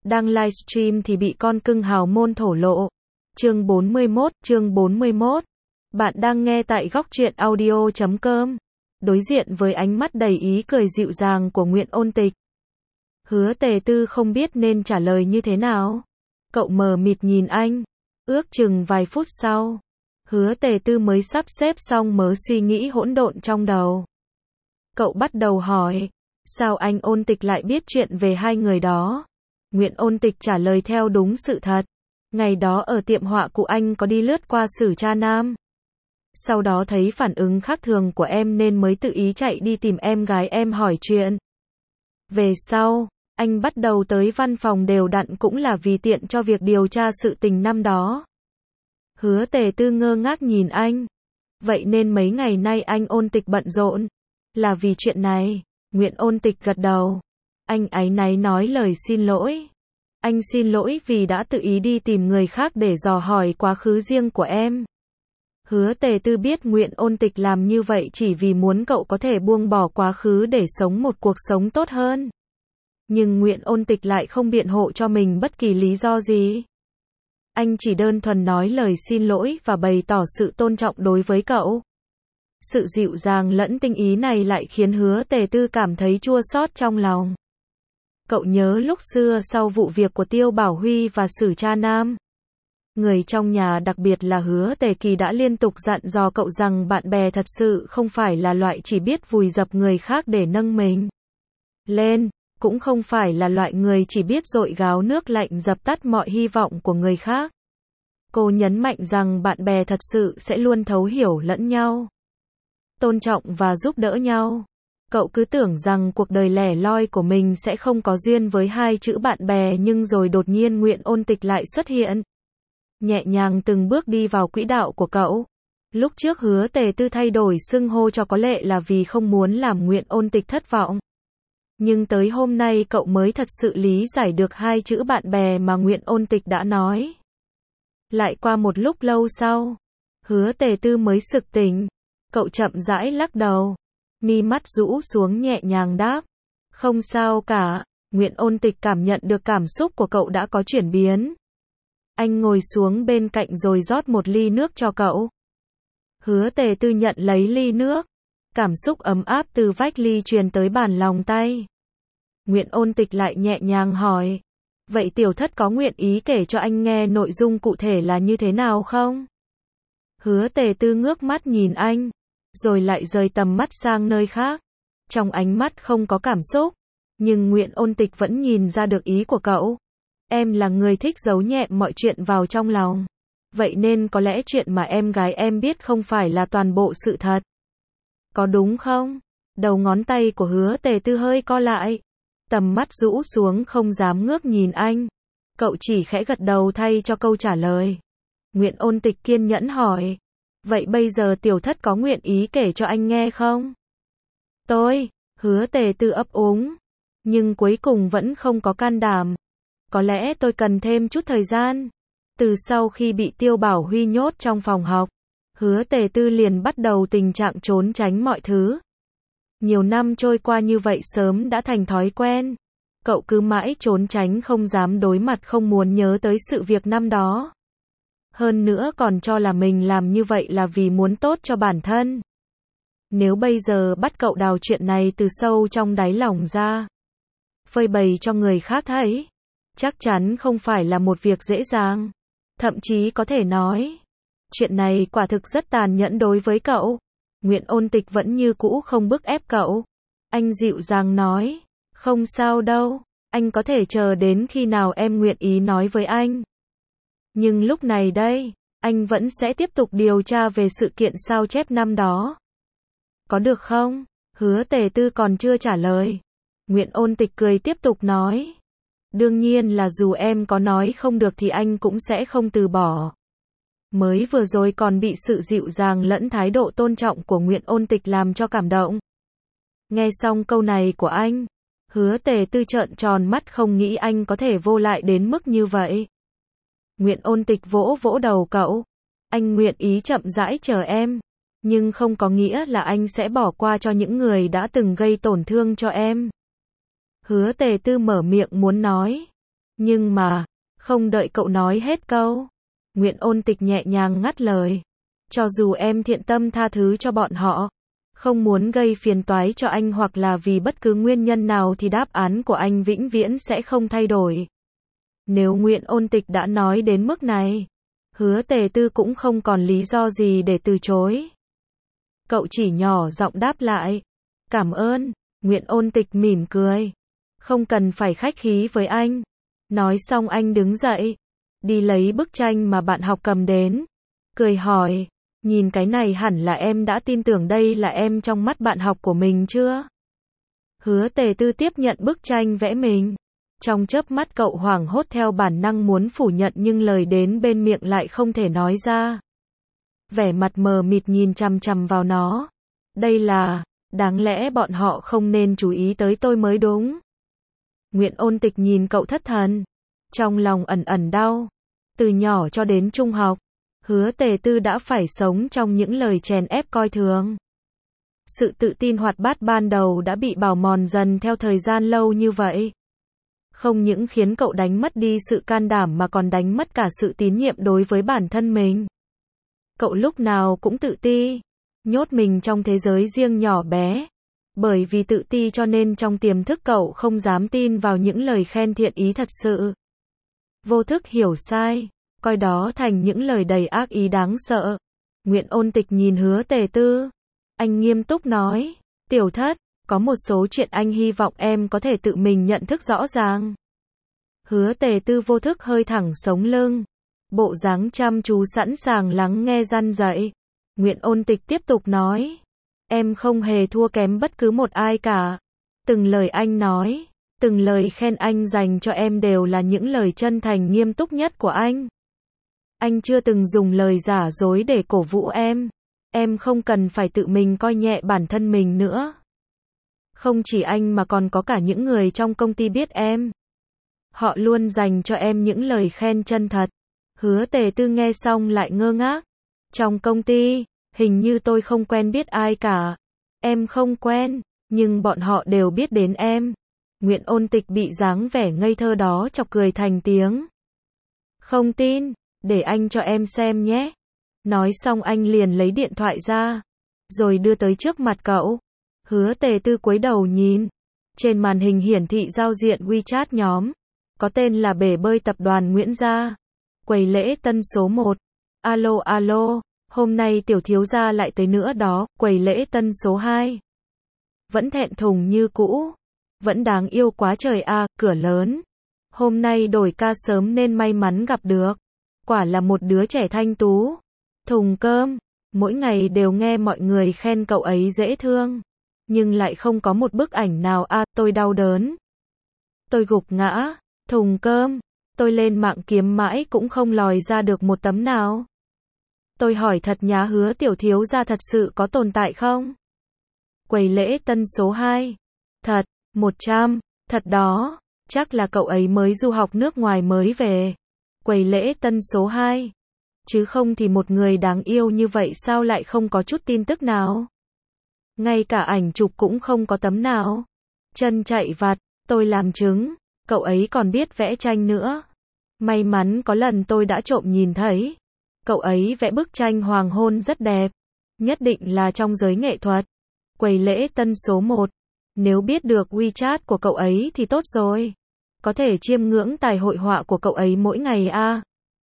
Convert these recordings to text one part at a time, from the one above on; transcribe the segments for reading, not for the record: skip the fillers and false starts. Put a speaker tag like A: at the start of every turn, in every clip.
A: Đang livestream thì bị con cưng hào môn thổ lộ. Chương 41. Bạn đang nghe tại góc truyện audio.com. Đối diện với ánh mắt đầy ý cười dịu dàng của Nguyễn Ôn Tịch, Hứa Tề Tư không biết nên trả lời như thế nào. Cậu mờ mịt nhìn anh. Ước chừng vài phút sau, Hứa Tề Tư mới sắp xếp xong mớ suy nghĩ hỗn độn trong đầu. Cậu bắt đầu hỏi, sao anh Ôn Tịch lại biết chuyện về hai người đó? Nguyễn Ôn Tịch trả lời theo đúng sự thật. Ngày đó ở tiệm họa của anh có đi lướt qua Sử Cha Nam. Sau đó thấy phản ứng khác thường của em nên mới tự ý chạy đi tìm em gái em hỏi chuyện. Về sau, anh bắt đầu tới văn phòng đều đặn cũng là vì tiện cho việc điều tra sự tình năm đó. Hứa Tề Tư ngơ ngác nhìn anh. Vậy nên mấy ngày nay anh Ôn Tịch bận rộn là vì chuyện này. Nguyễn Ôn Tịch gật đầu. Anh áy náy nói lời xin lỗi. Anh xin lỗi vì đã tự ý đi tìm người khác để dò hỏi quá khứ riêng của em. Hứa Tề Tư biết Nguyễn Ôn Tịch làm như vậy chỉ vì muốn cậu có thể buông bỏ quá khứ để sống một cuộc sống tốt hơn. Nhưng Nguyễn Ôn Tịch lại không biện hộ cho mình bất kỳ lý do gì. Anh chỉ đơn thuần nói lời xin lỗi và bày tỏ sự tôn trọng đối với cậu. Sự dịu dàng lẫn tinh ý này lại khiến Hứa Tề Tư cảm thấy chua xót trong lòng. Cậu nhớ lúc xưa sau vụ việc của Tiêu Bảo Huy và Sử Cha Nam. Người trong nhà đặc biệt là Hứa Tề Kỳ đã liên tục dặn dò cậu rằng bạn bè thật sự không phải là loại chỉ biết vùi dập người khác để nâng mình lên, cũng không phải là loại người chỉ biết dội gáo nước lạnh dập tắt mọi hy vọng của người khác. Cô nhấn mạnh rằng bạn bè thật sự sẽ luôn thấu hiểu lẫn nhau, tôn trọng và giúp đỡ nhau. Cậu cứ tưởng rằng cuộc đời lẻ loi của mình sẽ không có duyên với hai chữ bạn bè, nhưng rồi đột nhiên Nguyễn Ôn Tịch lại xuất hiện. Nhẹ nhàng từng bước đi vào quỹ đạo của cậu. Lúc trước Hứa Tề Tư thay đổi xưng hô cho có lẽ là vì không muốn làm Nguyễn Ôn Tịch thất vọng. Nhưng tới hôm nay cậu mới thật sự lý giải được hai chữ bạn bè mà Nguyễn Ôn Tịch đã nói. Lại qua một lúc lâu sau, Hứa Tề Tư mới sực tỉnh. Cậu chậm rãi lắc đầu, mi mắt rũ xuống nhẹ nhàng đáp, không sao cả. Nguyễn Ôn Tịch cảm nhận được cảm xúc của cậu đã có chuyển biến. Anh ngồi xuống bên cạnh rồi rót một ly nước cho cậu. Hứa Tề Tư nhận lấy ly nước. Cảm xúc ấm áp từ vách ly truyền tới bàn lòng tay. Nguyễn Ôn Tịch lại nhẹ nhàng hỏi, vậy tiểu thất có nguyện ý kể cho anh nghe nội dung cụ thể là như thế nào không? Hứa Tề Tư ngước mắt nhìn anh, rồi lại rời tầm mắt sang nơi khác. Trong ánh mắt không có cảm xúc, nhưng Nguyễn Ôn Tịch vẫn nhìn ra được ý của cậu. Em là người thích giấu nhẹm mọi chuyện vào trong lòng. Vậy nên có lẽ chuyện mà em gái em biết không phải là toàn bộ sự thật. Có đúng không? Đầu ngón tay của Hứa Tề Tư hơi co lại. Tầm mắt rũ xuống không dám ngước nhìn anh. Cậu chỉ khẽ gật đầu thay cho câu trả lời. Nguyễn Ôn Tịch kiên nhẫn hỏi, vậy bây giờ tiểu thất có nguyện ý kể cho anh nghe không? Hứa Tề Tư ấp úng, nhưng cuối cùng vẫn không có can đảm. Có lẽ tôi cần thêm chút thời gian. Từ sau khi bị Tiêu Bảo Huy nhốt trong phòng học, Hứa Tề Tư liền bắt đầu tình trạng trốn tránh mọi thứ. Nhiều năm trôi qua như vậy sớm đã thành thói quen. Cậu cứ mãi trốn tránh không dám đối mặt, không muốn nhớ tới sự việc năm đó. Hơn nữa còn cho là mình làm như vậy là vì muốn tốt cho bản thân. Nếu bây giờ bắt cậu đào chuyện này từ sâu trong đáy lòng ra, phơi bày cho người khác thấy, chắc chắn không phải là một việc dễ dàng. Thậm chí có thể nói, chuyện này quả thực rất tàn nhẫn đối với cậu. Nguyễn Ôn Tịch vẫn như cũ không bức ép cậu. Anh dịu dàng nói, không sao đâu, anh có thể chờ đến khi nào em nguyện ý nói với anh. Nhưng lúc này đây, anh vẫn sẽ tiếp tục điều tra về sự kiện sao chép năm đó. Có được không? Hứa Tề Tư còn chưa trả lời. Nguyễn Ôn Tịch cười tiếp tục nói, đương nhiên là dù em có nói không được thì anh cũng sẽ không từ bỏ. Mới vừa rồi còn bị sự dịu dàng lẫn thái độ tôn trọng của Nguyễn Ôn Tịch làm cho cảm động. Nghe xong câu này của anh, Hứa Tề Tư trợn tròn mắt, không nghĩ anh có thể vô lại đến mức như vậy. Nguyễn Ôn Tịch vỗ vỗ đầu cậu. Anh nguyện ý chậm rãi chờ em, nhưng không có nghĩa là anh sẽ bỏ qua cho những người đã từng gây tổn thương cho em. Hứa Tề Tư mở miệng muốn nói, Nhưng mà, không đợi cậu nói hết câu, Nguyễn Ôn Tịch nhẹ nhàng ngắt lời. Cho dù em thiện tâm tha thứ cho bọn họ, không muốn gây phiền toái cho anh hoặc là vì bất cứ nguyên nhân nào thì đáp án của anh vĩnh viễn sẽ không thay đổi. Nếu Nguyễn Ôn Tịch đã nói đến mức này, Hứa Tề Tư cũng không còn lý do gì để từ chối. Cậu chỉ nhỏ giọng đáp lại. Cảm ơn. Nguyễn Ôn Tịch mỉm cười. Không cần phải khách khí với anh. Nói xong anh đứng dậy, đi lấy bức tranh mà bạn học cầm đến. Cười hỏi, nhìn cái này hẳn là em đã tin tưởng đây là em trong mắt bạn học của mình chưa? Hứa Tề Tư tiếp nhận bức tranh vẽ mình. Trong chớp mắt cậu hoảng hốt theo bản năng muốn phủ nhận nhưng lời đến bên miệng lại không thể nói ra. Vẻ mặt mờ mịt nhìn chằm chằm vào nó. Đây là, đáng lẽ bọn họ không nên chú ý tới tôi mới đúng. Nguyễn Ôn Tịch nhìn cậu thất thần. Trong lòng ẩn ẩn đau. Từ nhỏ cho đến trung học, Hứa Tề Tư đã phải sống trong những lời chèn ép coi thường. Sự tự tin hoạt bát ban đầu đã bị bào mòn dần theo thời gian lâu như vậy. Không những khiến cậu đánh mất đi sự can đảm mà còn đánh mất cả sự tín nhiệm đối với bản thân mình. Cậu lúc nào cũng tự ti, nhốt mình trong thế giới riêng nhỏ bé. Bởi vì tự ti cho nên trong tiềm thức cậu không dám tin vào những lời khen thiện ý thật sự. Vô thức hiểu sai, coi đó thành những lời đầy ác ý đáng sợ. Nguyễn Ôn Tịch nhìn Hứa Tề Tư. Anh nghiêm túc nói, Tiểu Thất, có một số chuyện anh hy vọng em có thể tự mình nhận thức rõ ràng. Hứa Tề Tư vô thức hơi thẳng sống lưng. Bộ dáng chăm chú sẵn sàng lắng nghe răn dạy. Nguyễn Ôn Tịch tiếp tục nói. Em không hề thua kém bất cứ một ai cả. Từng lời anh nói, từng lời khen anh dành cho em đều là những lời chân thành nghiêm túc nhất của anh. Anh chưa từng dùng lời giả dối để cổ vũ em. Em không cần phải tự mình coi nhẹ bản thân mình nữa. Không chỉ anh mà còn có cả những người trong công ty biết em. Họ luôn dành cho em những lời khen chân thật. Hứa Tề Tư nghe xong lại ngơ ngác. Trong công ty, hình như tôi không quen biết ai cả. Em không quen, nhưng bọn họ đều biết đến em. Nguyễn Ôn Tịch bị dáng vẻ ngây thơ đó chọc cười thành tiếng. Không tin, để anh cho em xem nhé. Nói xong anh liền lấy điện thoại ra, rồi đưa tới trước mặt cậu. Hứa Tề Tư cúi đầu nhìn. Trên màn hình hiển thị giao diện WeChat nhóm. Có tên là bể bơi tập đoàn Nguyễn Gia. Quầy lễ tân số 1. Alo alo, hôm nay tiểu thiếu gia lại tới nữa đó. Quầy lễ tân số 2. Vẫn thẹn thùng như cũ. Vẫn đáng yêu quá trời à, cửa lớn. Hôm nay đổi ca sớm nên may mắn gặp được. Quả là một đứa trẻ thanh tú. Thùng cơm. Mỗi ngày đều nghe mọi người khen cậu ấy dễ thương. Nhưng lại không có một bức ảnh nào à, tôi đau đớn. Tôi gục ngã. Thùng cơm. Tôi lên mạng kiếm mãi cũng không lòi ra được một tấm nào. Tôi hỏi thật nhá, Hứa tiểu thiếu gia thật sự có tồn tại không? Quầy lễ tân số 2. Thật, 100, thật đó, chắc là cậu ấy mới du học nước ngoài mới về. Quầy lễ tân số 2. Chứ không thì một người đáng yêu như vậy sao lại không có chút tin tức nào? Ngay cả ảnh chụp cũng không có tấm nào. Chân chạy vặt, tôi làm chứng, cậu ấy còn biết vẽ tranh nữa. May mắn có lần tôi đã trộm nhìn thấy. Cậu ấy vẽ bức tranh hoàng hôn rất đẹp. Nhất định là trong giới nghệ thuật. Quầy lễ tân số 1. Nếu biết được WeChat của cậu ấy thì tốt rồi. Có thể chiêm ngưỡng tài hội họa của cậu ấy mỗi ngày à.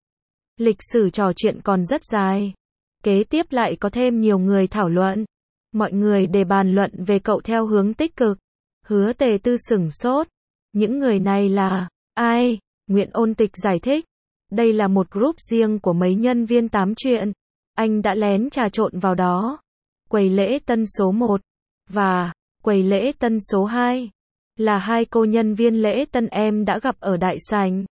A: Lịch sử trò chuyện còn rất dài. Kế tiếp lại có thêm nhiều người thảo luận. Mọi người để bàn luận về cậu theo hướng tích cực. Hứa Tề Tư sửng sốt. Những người này là ai? Nguyễn Ôn Tịch giải thích. Đây là một group riêng của mấy nhân viên tám chuyện. Anh đã lén trà trộn vào đó. Quầy lễ tân số 1 và quầy lễ tân số 2 là hai cô nhân viên lễ tân em đã gặp ở đại sảnh.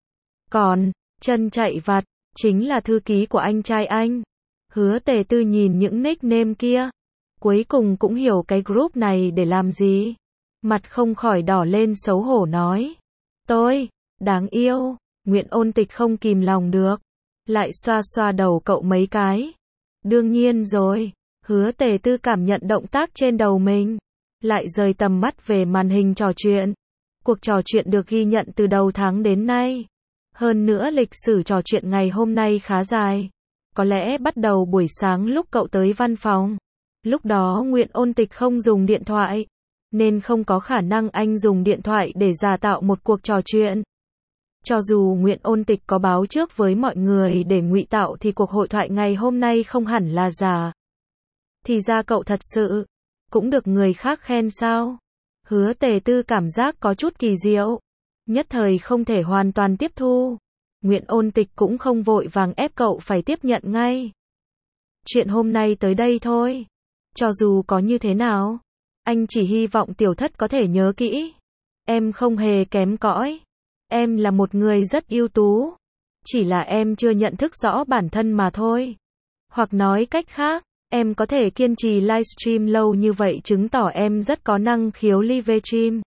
A: Còn chân chạy vặt chính là thư ký của anh trai anh. Hứa Tề Tư nhìn những nickname kia, cuối cùng cũng hiểu cái group này để làm gì. Mặt không khỏi đỏ lên xấu hổ nói. Tôi, đáng yêu. Nguyễn Ôn Tịch không kìm lòng được. Lại xoa xoa đầu cậu mấy cái. Đương nhiên rồi. Hứa Tề Tư cảm nhận động tác trên đầu mình. Lại rời tầm mắt về màn hình trò chuyện. Cuộc trò chuyện được ghi nhận từ đầu tháng đến nay. Hơn nữa lịch sử trò chuyện ngày hôm nay khá dài. Có lẽ bắt đầu buổi sáng lúc cậu tới văn phòng. Lúc đó Nguyễn Ôn Tịch không dùng điện thoại, nên không có khả năng anh dùng điện thoại để giả tạo một cuộc trò chuyện. Cho dù Nguyễn Ôn Tịch có báo trước với mọi người để ngụy tạo thì cuộc hội thoại ngày hôm nay không hẳn là giả. Thì ra cậu thật sự cũng được người khác khen sao? Hứa Tề Tư cảm giác có chút kỳ diệu, nhất thời không thể hoàn toàn tiếp thu. Nguyễn Ôn Tịch cũng không vội vàng ép cậu phải tiếp nhận ngay. Chuyện hôm nay tới đây thôi. Cho dù có như thế nào, anh chỉ hy vọng tiểu thất có thể nhớ kỹ. Em không hề kém cỏi. Em là một người rất ưu tú. Chỉ là em chưa nhận thức rõ bản thân mà thôi. Hoặc nói cách khác, em có thể kiên trì livestream lâu như vậy chứng tỏ em rất có năng khiếu livestream.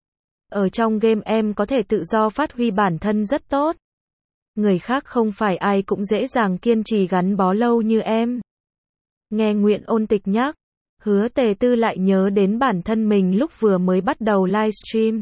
A: Ở trong game em có thể tự do phát huy bản thân rất tốt. Người khác không phải ai cũng dễ dàng kiên trì gắn bó lâu như em. Nghe Nguyễn Ôn Tịch nhắc, Hứa Tề Tư lại nhớ đến bản thân mình lúc vừa mới bắt đầu livestream.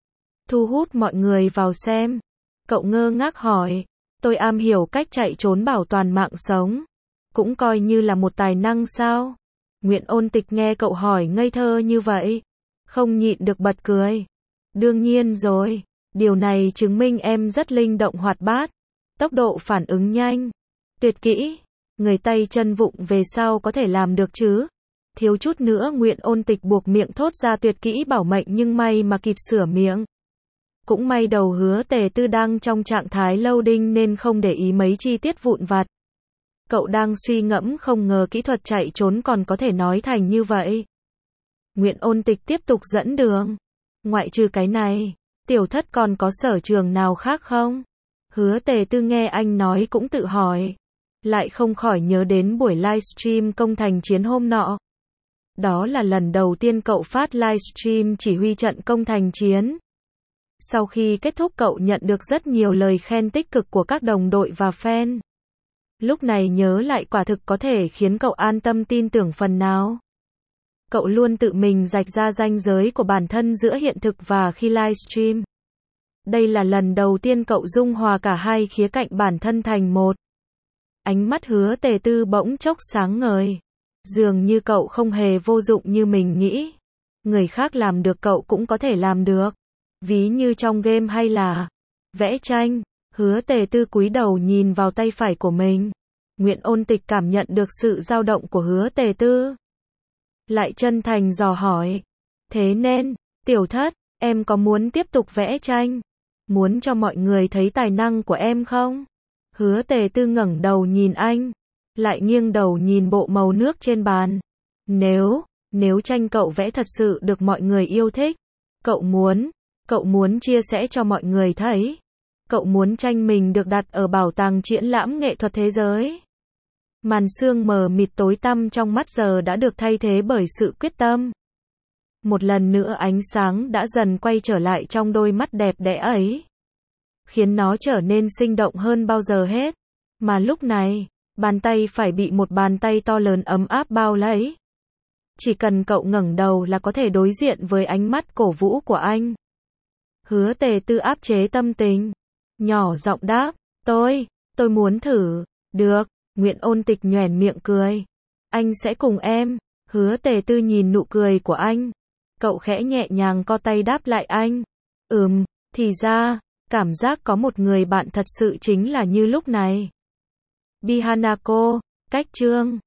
A: Thu hút mọi người vào xem. Cậu ngơ ngác hỏi, tôi am hiểu cách chạy trốn bảo toàn mạng sống. Cũng coi như là một tài năng sao? Nguyễn Ôn Tịch nghe cậu hỏi ngây thơ như vậy, không nhịn được bật cười. Đương nhiên rồi, điều này chứng minh em rất linh động hoạt bát, tốc độ phản ứng nhanh, tuyệt kỹ, người tay chân vụng về sau có thể làm được chứ? Thiếu chút nữa Nguyễn Ôn Tịch buộc miệng thốt ra tuyệt kỹ bảo mệnh nhưng may mà kịp sửa miệng. Cũng may đầu Hứa Tề Tư đang trong trạng thái loading nên không để ý mấy chi tiết vụn vặt. Cậu đang suy ngẫm không ngờ kỹ thuật chạy trốn còn có thể nói thành như vậy. Nguyễn Ôn Tịch tiếp tục dẫn đường. Ngoại trừ cái này, tiểu thất còn có sở trường nào khác không? Hứa Tề Tư nghe anh nói cũng tự hỏi. Lại không khỏi nhớ đến buổi livestream công thành chiến hôm nọ. Đó là lần đầu tiên cậu phát livestream chỉ huy trận công thành chiến. Sau khi kết thúc cậu nhận được rất nhiều lời khen tích cực của các đồng đội và fan. Lúc này nhớ lại quả thực có thể khiến cậu an tâm tin tưởng phần nào. Cậu luôn tự mình rạch ra ranh giới của bản thân giữa hiện thực và khi livestream. Đây là lần đầu tiên cậu dung hòa cả hai khía cạnh bản thân thành một. Ánh mắt Hứa Tề Tư bỗng chốc sáng ngời. Dường như cậu không hề vô dụng như mình nghĩ. Người khác làm được cậu cũng có thể làm được. Ví như trong game hay là vẽ tranh. Hứa Tề Tư cúi đầu nhìn vào tay phải của mình. Nguyễn Ôn Tịch cảm nhận được sự dao động của Hứa Tề Tư. Lại chân thành dò hỏi. Thế nên, tiểu thất, em có muốn tiếp tục vẽ tranh? Muốn cho mọi người thấy tài năng của em không? Hứa Tề Tư ngẩng đầu nhìn anh. Lại nghiêng đầu nhìn bộ màu nước trên bàn. Nếu tranh cậu vẽ thật sự được mọi người yêu thích. Cậu muốn chia sẻ cho mọi người thấy. Cậu muốn tranh mình được đặt ở bảo tàng triển lãm nghệ thuật thế giới. Màn sương mờ mịt tối tăm trong mắt giờ đã được thay thế bởi sự quyết tâm. Một lần nữa ánh sáng đã dần quay trở lại trong đôi mắt đẹp đẽ ấy. Khiến nó trở nên sinh động hơn bao giờ hết. Mà lúc này, bàn tay phải bị một bàn tay to lớn ấm áp bao lấy. Chỉ cần cậu ngẩng đầu là có thể đối diện với ánh mắt cổ vũ của anh. Hứa Tề Tư áp chế tâm tình. Nhỏ giọng đáp, tôi muốn thử. Được, Nguyễn Ôn Tịch nhoẻn miệng cười. Anh sẽ cùng em. Hứa Tề Tư nhìn nụ cười của anh. Cậu khẽ nhẹ nhàng co tay đáp lại anh. Thì ra, cảm giác có một người bạn thật sự chính là như lúc này. Bi Hanako, cách chương